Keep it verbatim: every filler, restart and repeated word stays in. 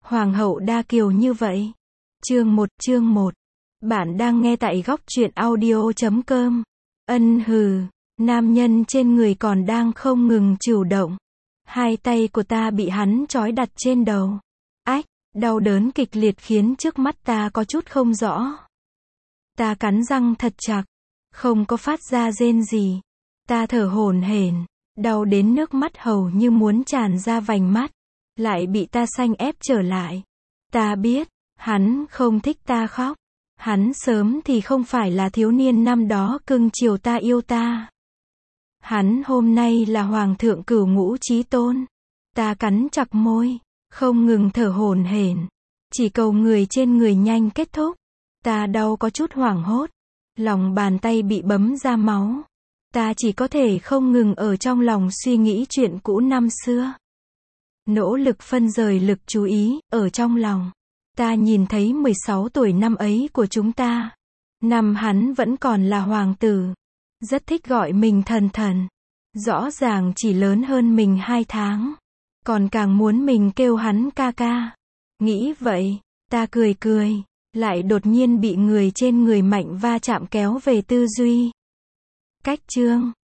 Hoàng hậu đa kiều như vậy. Chương một, chương một. Bạn đang nghe tại góc truyện audio chấm com. Ân hừ, nam nhân trên người còn đang không ngừng chịu động. Hai tay của ta bị hắn trói đặt trên đầu. Ách, đau đớn kịch liệt khiến trước mắt ta có chút không rõ. Ta cắn răng thật chặt, không có phát ra rên gì. Ta thở hổn hển, đau đến nước mắt hầu như muốn tràn ra vành mắt, lại bị ta xanh ép trở lại. Ta biết, hắn không thích ta khóc. Hắn sớm thì không phải là thiếu niên năm đó cưng chiều ta yêu ta. Hắn hôm nay là hoàng thượng cửu ngũ chí tôn. Ta cắn chặt môi, không ngừng thở hổn hển, chỉ cầu người trên người nhanh kết thúc. Ta đau có chút hoảng hốt, lòng bàn tay bị bấm ra máu. Ta chỉ có thể không ngừng ở trong lòng suy nghĩ chuyện cũ năm xưa. Nỗ lực phân rời lực chú ý, ở trong lòng. Ta nhìn thấy mười sáu tuổi năm ấy của chúng ta. Năm hắn vẫn còn là hoàng tử. Rất thích gọi mình thần thần. Rõ ràng chỉ lớn hơn mình hai tháng. Còn càng muốn mình kêu hắn ca ca. Nghĩ vậy, ta cười cười, lại đột nhiên bị người trên người mạnh va chạm kéo về tư duy. Cách chương